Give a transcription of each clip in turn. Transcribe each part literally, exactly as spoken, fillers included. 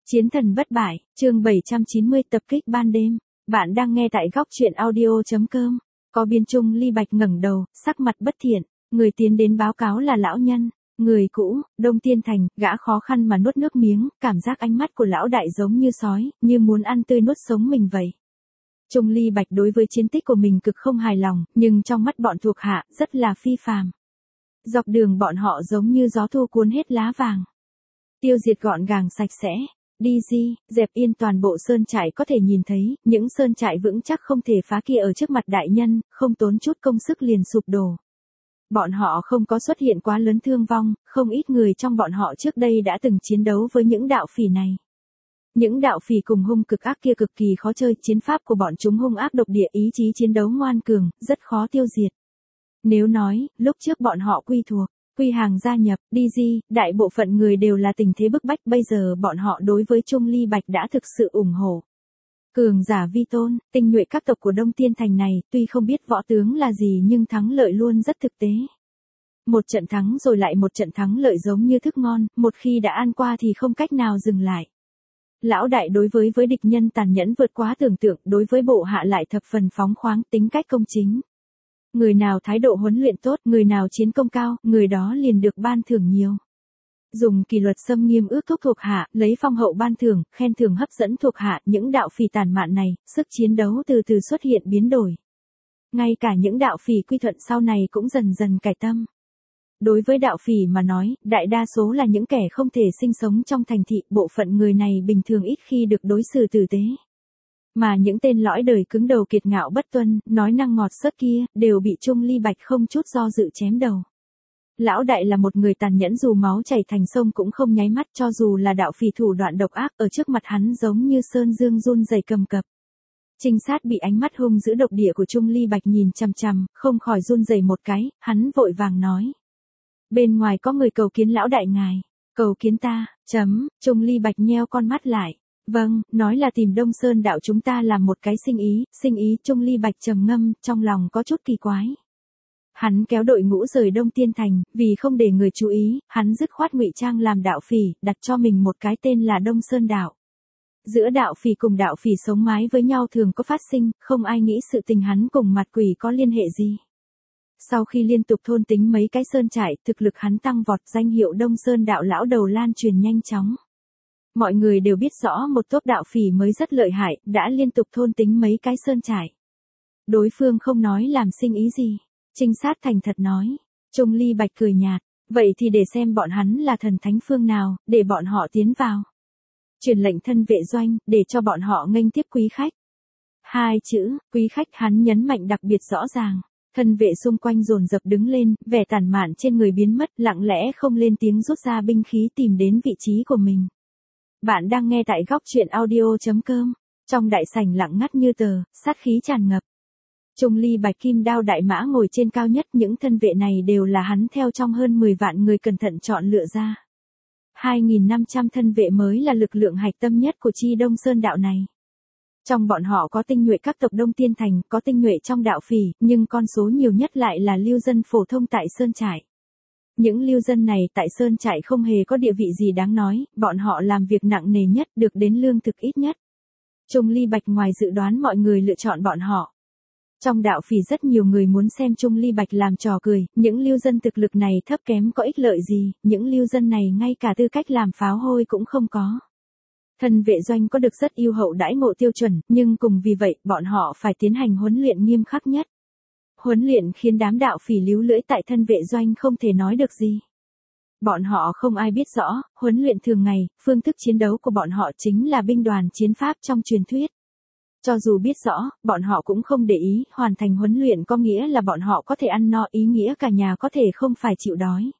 Chiến thần bất bại, chương bảy trăm chín mươi tập kích ban đêm. Bạn đang nghe tại góc truyện audio chấm com. Có biên Trung Ly Bạch ngẩng đầu, sắc mặt bất thiện, người tiến đến báo cáo là lão nhân, người cũ, Đông Tiên Thành, gã khó khăn mà nuốt nước miếng, cảm giác ánh mắt của lão đại giống như sói, như muốn ăn tươi nuốt sống mình vậy. Trung Ly Bạch đối với chiến tích của mình cực không hài lòng, nhưng trong mắt bọn thuộc hạ, rất là phi phàm. Dọc đường bọn họ giống như gió thu cuốn hết lá vàng. Tiêu diệt gọn gàng sạch sẽ. Đi di, dẹp yên toàn bộ sơn trại có thể nhìn thấy, những sơn trại vững chắc không thể phá kia ở trước mặt đại nhân, không tốn chút công sức liền sụp đổ. Bọn họ không có xuất hiện quá lớn thương vong, không ít người trong bọn họ trước đây đã từng chiến đấu với những đạo phỉ này. Những đạo phỉ cùng hung cực ác kia cực kỳ khó chơi, chiến pháp của bọn chúng hung ác độc địa, ý chí chiến đấu ngoan cường, rất khó tiêu diệt. Nếu nói, lúc trước bọn họ quy thuộc, quy hàng gia nhập, đi di, đại bộ phận người đều là tình thế bức bách, bây giờ bọn họ đối với Trung Ly Bạch đã thực sự ủng hộ. Cường giả vi tôn, tinh nhuệ các tộc của Đông Tiên Thành này, tuy không biết võ tướng là gì nhưng thắng lợi luôn rất thực tế. Một trận thắng rồi lại một trận thắng lợi giống như thức ngon, một khi đã ăn qua thì không cách nào dừng lại. Lão đại đối với với địch nhân tàn nhẫn vượt quá tưởng tượng, đối với bộ hạ lại thập phần phóng khoáng, tính cách công chính. Người nào thái độ huấn luyện tốt, người nào chiến công cao, người đó liền được ban thưởng nhiều. Dùng kỷ luật xâm nghiêm ước thúc thuộc hạ, lấy phong hậu ban thưởng, khen thưởng hấp dẫn thuộc hạ, những đạo phỉ tàn mạn này, sức chiến đấu từ từ xuất hiện biến đổi. Ngay cả những đạo phỉ quy thuận sau này cũng dần dần cải tâm. Đối với đạo phỉ mà nói, đại đa số là những kẻ không thể sinh sống trong thành thị, bộ phận người này bình thường ít khi được đối xử tử tế. Mà những tên lõi đời cứng đầu kiệt ngạo bất tuân, nói năng ngọt sớt kia, đều bị Trung Ly Bạch không chút do dự chém đầu. Lão đại là một người tàn nhẫn, dù máu chảy thành sông cũng không nháy mắt, cho dù là đạo phỉ thủ đoạn độc ác, ở trước mặt hắn giống như sơn dương run rẩy cầm cập. Trinh sát bị ánh mắt hung dữ độc địa của Trung Ly Bạch nhìn chằm chằm, không khỏi run rẩy một cái, hắn vội vàng nói. Bên ngoài có người cầu kiến lão đại ngài, cầu kiến ta, chấm, Trung Ly Bạch nheo con mắt lại. Vâng, nói là tìm Đông Sơn đạo chúng ta làm một cái sinh ý, sinh ý. Trung Ly Bạch trầm ngâm, trong lòng có chút kỳ quái. Hắn kéo đội ngũ rời Đông Tiên Thành, vì không để người chú ý, hắn dứt khoát ngụy trang làm đạo phỉ, đặt cho mình một cái tên là Đông Sơn đạo. Giữa đạo phỉ cùng đạo phỉ sống mái với nhau thường có phát sinh, không ai nghĩ sự tình hắn cùng mặt quỷ có liên hệ gì. Sau khi liên tục thôn tính mấy cái sơn trại, thực lực hắn tăng vọt, danh hiệu Đông Sơn đạo lão đầu lan truyền nhanh chóng. Mọi người đều biết rõ một tốp đạo phỉ mới rất lợi hại, đã liên tục thôn tính mấy cái sơn trại. Đối phương không nói làm sinh ý gì. Trinh sát thành thật nói. Trung Ly Bạch cười nhạt. Vậy thì để xem bọn hắn là thần thánh phương nào, để bọn họ tiến vào. Truyền lệnh thân vệ doanh, để cho bọn họ nghênh tiếp quý khách. Hai chữ, quý khách hắn nhấn mạnh đặc biệt rõ ràng. Thân vệ xung quanh dồn dập đứng lên, vẻ tản mạn trên người biến mất, lặng lẽ không lên tiếng rút ra binh khí tìm đến vị trí của mình. Bạn đang nghe tại góc truyện audio chấm com. Trong đại sảnh lặng ngắt như tờ, sát khí tràn ngập. Trung Ly Bạch kim đao đại mã ngồi trên cao nhất, những thân vệ này đều là hắn theo trong hơn mười vạn người cẩn thận chọn lựa ra. hai nghìn năm trăm thân vệ mới là lực lượng hạch tâm nhất của chi Đông Sơn đạo này. Trong bọn họ có tinh nhuệ các tộc Đông Tiên Thành, có tinh nhuệ trong đạo phỉ, nhưng con số nhiều nhất lại là lưu dân phổ thông tại Sơn Trại. Những lưu dân này tại Sơn Trại không hề có địa vị gì đáng nói, bọn họ làm việc nặng nề nhất, được đến lương thực ít nhất. Trung Ly Bạch ngoài dự đoán mọi người lựa chọn bọn họ. Trong đạo phỉ rất nhiều người muốn xem Trung Ly Bạch làm trò cười, những lưu dân thực lực này thấp kém có ích lợi gì, những lưu dân này ngay cả tư cách làm pháo hôi cũng không có. Thân vệ doanh có được rất ưu hậu đãi ngộ tiêu chuẩn, nhưng cùng vì vậy, bọn họ phải tiến hành huấn luyện nghiêm khắc nhất. Huấn luyện khiến đám đạo phỉ líu lưỡi tại thân vệ doanh không thể nói được gì. Bọn họ không ai biết rõ, huấn luyện thường ngày, phương thức chiến đấu của bọn họ chính là binh đoàn chiến pháp trong truyền thuyết. Cho dù biết rõ, bọn họ cũng không để ý, hoàn thành huấn luyện có nghĩa là bọn họ có thể ăn no, ý nghĩa cả nhà có thể không phải chịu đói.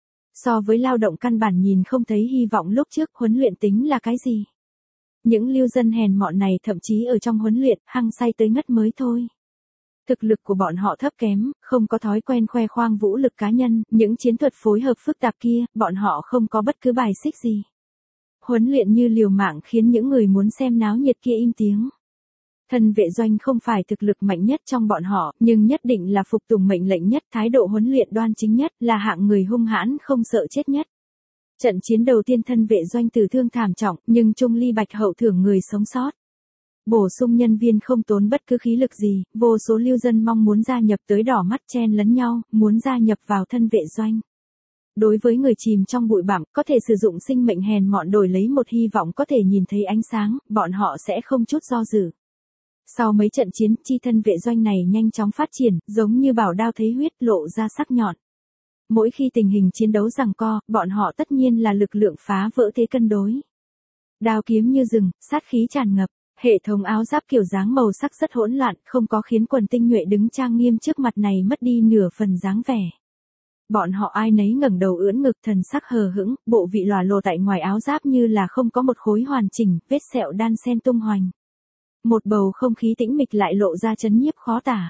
So với lao động căn bản nhìn không thấy hy vọng lúc trước, huấn luyện tính là cái gì? Những lưu dân hèn mọn này thậm chí ở trong huấn luyện, hăng say tới ngất mới thôi. Thực lực của bọn họ thấp kém, không có thói quen khoe khoang vũ lực cá nhân, những chiến thuật phối hợp phức tạp kia, bọn họ không có bất cứ bài xích gì. Huấn luyện như liều mạng khiến những người muốn xem náo nhiệt kia im tiếng. Thân vệ doanh không phải thực lực mạnh nhất trong bọn họ, nhưng nhất định là phục tùng mệnh lệnh nhất, thái độ huấn luyện đoan chính nhất, là hạng người hung hãn không sợ chết nhất. Trận chiến đầu tiên thân vệ doanh tử thương thảm trọng, nhưng Trung Ly Bạch hậu thưởng người sống sót. Bổ sung nhân viên không tốn bất cứ khí lực gì, vô số lưu dân mong muốn gia nhập tới đỏ mắt chen lấn nhau, muốn gia nhập vào thân vệ doanh. Đối với người chìm trong bụi bặm, có thể sử dụng sinh mệnh hèn mọn đổi lấy một hy vọng có thể nhìn thấy ánh sáng, bọn họ sẽ không chút do dự. Sau mấy trận chiến, chi thân vệ doanh này nhanh chóng phát triển, giống như bảo đao thấy huyết lộ ra sắc nhọn. Mỗi khi tình hình chiến đấu giằng co, bọn họ tất nhiên là lực lượng phá vỡ thế cân đối. Đao kiếm như rừng, sát khí tràn ngập, hệ thống áo giáp kiểu dáng màu sắc rất hỗn loạn, không có khiến quần tinh nhuệ đứng trang nghiêm trước mặt này mất đi nửa phần dáng vẻ. Bọn họ ai nấy ngẩng đầu ưỡn ngực thần sắc hờ hững, bộ vị lòa lồ tại ngoài áo giáp như là không có một khối hoàn chỉnh, vết sẹo đan xen tung hoành. Một bầu không khí tĩnh mịch lại lộ ra chấn nhiếp khó tả.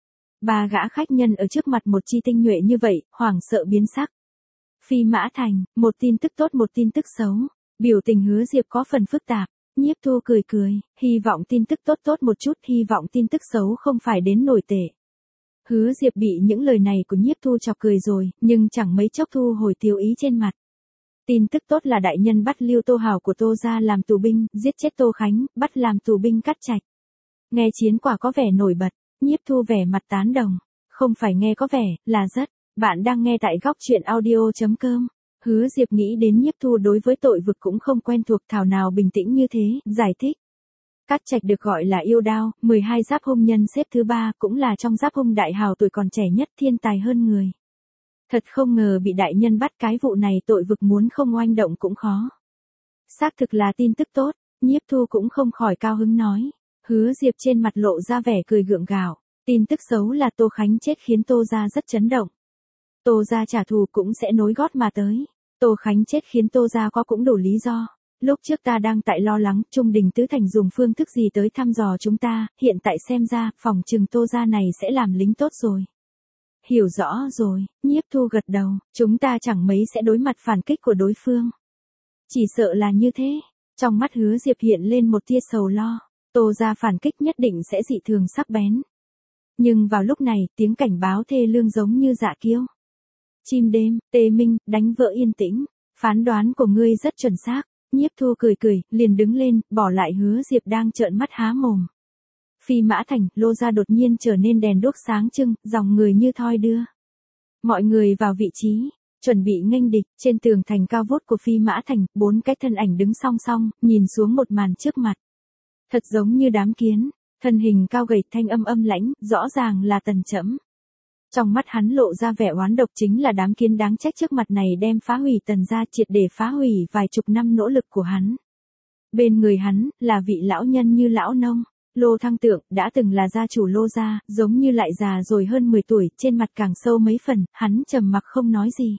Ba gã khách nhân ở trước mặt một chi tinh nhuệ như vậy, hoảng sợ biến sắc. Phi Mã Thành, một tin tức tốt một tin tức xấu. Biểu tình Hứa Diệp có phần phức tạp. Nhiếp Thu cười cười, hy vọng tin tức tốt tốt một chút, hy vọng tin tức xấu không phải đến nổi tệ. Hứa Diệp bị những lời này của Nhiếp Thu chọc cười rồi, nhưng chẳng mấy chốc thu hồi tiêu ý trên mặt. Tin tức tốt là đại nhân bắt Lưu Tô Hào của Tô gia làm tù binh, giết chết Tô Khánh, bắt làm tù binh Cát Trạch. Nghe chiến quả có vẻ nổi bật, Nhiếp Thu vẻ mặt tán đồng. Không phải nghe có vẻ, là rất. Bạn đang nghe tại góc truyện audio chấm com. Hứa Diệp nghĩ đến Nhiếp Thu đối với tội vực cũng không quen thuộc, thảo nào bình tĩnh như thế, giải thích. Cát Trạch được gọi là yêu đao, mười hai giáp hung nhân xếp thứ ba, cũng là trong giáp hung đại hào tuổi còn trẻ nhất, thiên tài hơn người. Thật không ngờ bị đại nhân bắt, cái vụ này tội vực muốn không oanh động cũng khó. Xác thực là tin tức tốt, Nhiếp Thu cũng không khỏi cao hứng nói. Hứa Diệp trên mặt lộ ra vẻ cười gượng gạo. Tin tức xấu là Tô Khánh chết khiến Tô gia rất chấn động. Tô gia trả thù cũng sẽ nối gót mà tới. Tô Khánh chết khiến Tô gia có cũng đủ lý do. Lúc trước ta đang tại lo lắng Trung Đình Tứ Thành dùng phương thức gì tới thăm dò chúng ta, hiện tại xem ra, phòng trừng Tô gia này sẽ làm lính tốt rồi. Hiểu rõ rồi, Nhiếp Thu gật đầu, chúng ta chẳng mấy sẽ đối mặt phản kích của đối phương. Chỉ sợ là như thế. Trong mắt Hứa Diệp hiện lên một tia sầu lo. Tô gia phản kích nhất định sẽ dị thường sắc bén. Nhưng vào lúc này, tiếng cảnh báo thê lương giống như dạ kiêu. Chim đêm, tê minh, đánh vỡ yên tĩnh. Phán đoán của ngươi rất chuẩn xác. Nhiếp Thu cười cười, liền đứng lên, bỏ lại Hứa Diệp đang trợn mắt há mồm. Phi Mã Thành, Lô gia đột nhiên trở nên đèn đuốc sáng trưng, dòng người như thoi đưa. Mọi người vào vị trí, chuẩn bị nghênh địch, trên tường thành cao vút của Phi Mã Thành, bốn cái thân ảnh đứng song song, nhìn xuống một màn trước mặt. Thật giống như đám kiến, thân hình cao gầy, thanh âm âm lãnh, rõ ràng là Tần Trẫm. Trong mắt hắn lộ ra vẻ oán độc, chính là đám kiến đáng trách trước mặt này đem phá hủy Tần gia, triệt để phá hủy vài chục năm nỗ lực của hắn. Bên người hắn, là vị lão nhân như lão nông, Lô Thăng Tượng, đã từng là gia chủ Lô gia, giống như lại già rồi hơn mười tuổi, trên mặt càng sâu mấy phần, hắn trầm mặc không nói gì.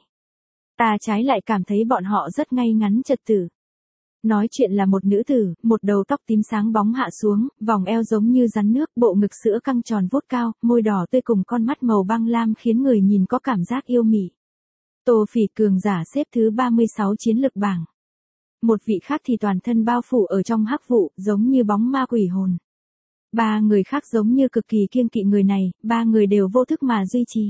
Ta trái lại cảm thấy bọn họ rất ngay ngắn trật tự. Nói chuyện là một nữ tử, một đầu tóc tím sáng bóng hạ xuống, vòng eo giống như rắn nước, bộ ngực sữa căng tròn vuốt cao, môi đỏ tươi cùng con mắt màu băng lam khiến người nhìn có cảm giác yêu mị. Tô Phỉ cường giả xếp thứ ba mươi sáu chiến lực bảng. Một vị khác thì toàn thân bao phủ ở trong hắc vụ, giống như bóng ma quỷ hồn. Ba người khác giống như cực kỳ kiêng kỵ người này, ba người đều vô thức mà duy trì.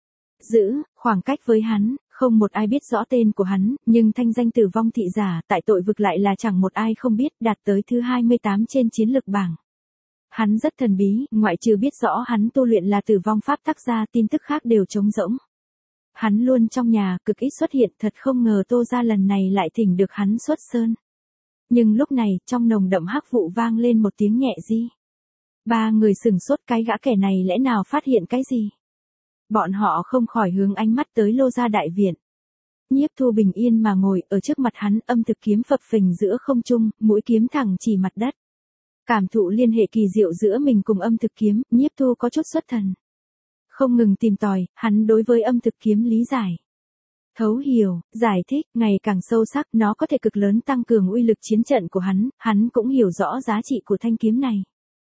Giữ, khoảng cách với hắn, không một ai biết rõ tên của hắn, nhưng thanh danh tử vong thị giả tại tội vực lại là chẳng một ai không biết, đạt tới thứ hai mươi tám trên chiến lực bảng. Hắn rất thần bí, ngoại trừ biết rõ hắn tu luyện là tử vong pháp tắc ra, tin tức khác đều trống rỗng. Hắn luôn trong nhà, cực ít xuất hiện, thật không ngờ Tô gia lần này lại thỉnh được hắn xuất sơn. Nhưng lúc này, trong nồng đậm hắc vụ vang lên một tiếng nhẹ di. Ba người sửng sốt, cái gã kẻ này lẽ nào phát hiện cái gì? Bọn họ không khỏi hướng ánh mắt tới Lô gia đại viện. Nhiếp Thu bình yên mà ngồi, ở trước mặt hắn, âm thực kiếm phập phình giữa không trung, mũi kiếm thẳng chỉ mặt đất. Cảm thụ liên hệ kỳ diệu giữa mình cùng âm thực kiếm, Nhiếp Thu có chút xuất thần. Không ngừng tìm tòi, hắn đối với âm thực kiếm lý giải. Thấu hiểu, giải thích, ngày càng sâu sắc, nó có thể cực lớn tăng cường uy lực chiến trận của hắn, hắn cũng hiểu rõ giá trị của thanh kiếm này.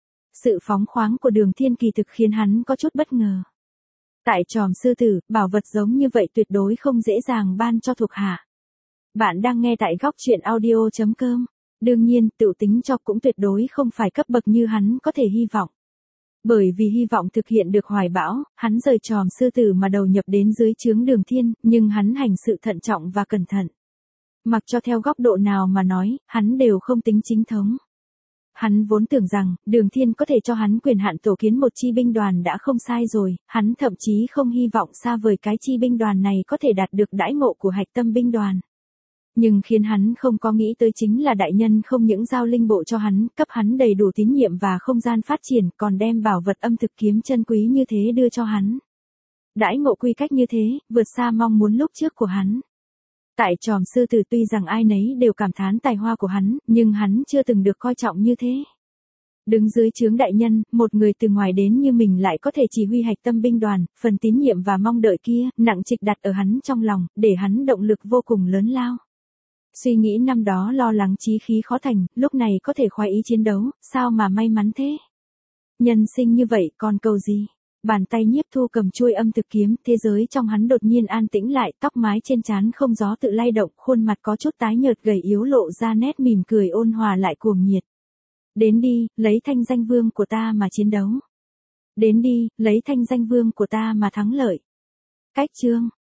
Sự phóng khoáng của Đường Thiên kỳ thực khiến hắn có chút bất ngờ. Tại Tròm Sư Tử, bảo vật giống như vậy tuyệt đối không dễ dàng ban cho thuộc hạ. Bạn đang nghe tại góc truyện audio chấm com. Đương nhiên, tự tính cho cũng tuyệt đối không phải cấp bậc như hắn có thể hy vọng. Bởi vì hy vọng thực hiện được hoài bão, hắn rời Tròm Sư Tử mà đầu nhập đến dưới trướng Đường Thiên, nhưng hắn hành sự thận trọng và cẩn thận. Mặc cho theo góc độ nào mà nói, hắn đều không tính chính thống. Hắn vốn tưởng rằng, Đường Thiên có thể cho hắn quyền hạn tổ kiến một chi binh đoàn đã không sai rồi, hắn thậm chí không hy vọng xa vời cái chi binh đoàn này có thể đạt được đãi ngộ của hạch tâm binh đoàn. Nhưng khiến hắn không có nghĩ tới chính là đại nhân không những giao linh bộ cho hắn, cấp hắn đầy đủ tín nhiệm và không gian phát triển, còn đem bảo vật âm thực kiếm chân quý như thế đưa cho hắn. Đãi ngộ quy cách như thế, vượt xa mong muốn lúc trước của hắn. Tại Tròm Sư Tử tuy rằng ai nấy đều cảm thán tài hoa của hắn, nhưng hắn chưa từng được coi trọng như thế. Đứng dưới trướng đại nhân, một người từ ngoài đến như mình lại có thể chỉ huy hạch tâm binh đoàn, phần tín nhiệm và mong đợi kia, nặng trịch đặt ở hắn trong lòng, để hắn động lực vô cùng lớn lao. Suy nghĩ năm đó lo lắng chí khí khó thành, lúc này có thể khoái ý chiến đấu, sao mà may mắn thế? Nhân sinh như vậy còn cầu gì? Bàn tay Nhiếp Thu cầm chuôi âm thực kiếm, thế giới trong hắn đột nhiên an tĩnh lại, tóc mái trên trán không gió tự lay động, khuôn mặt có chút tái nhợt gầy yếu lộ ra nét mỉm cười ôn hòa lại cuồng nhiệt. Đến đi, lấy thanh danh vương của ta mà chiến đấu. Đến đi, lấy thanh danh vương của ta mà thắng lợi. Cách chương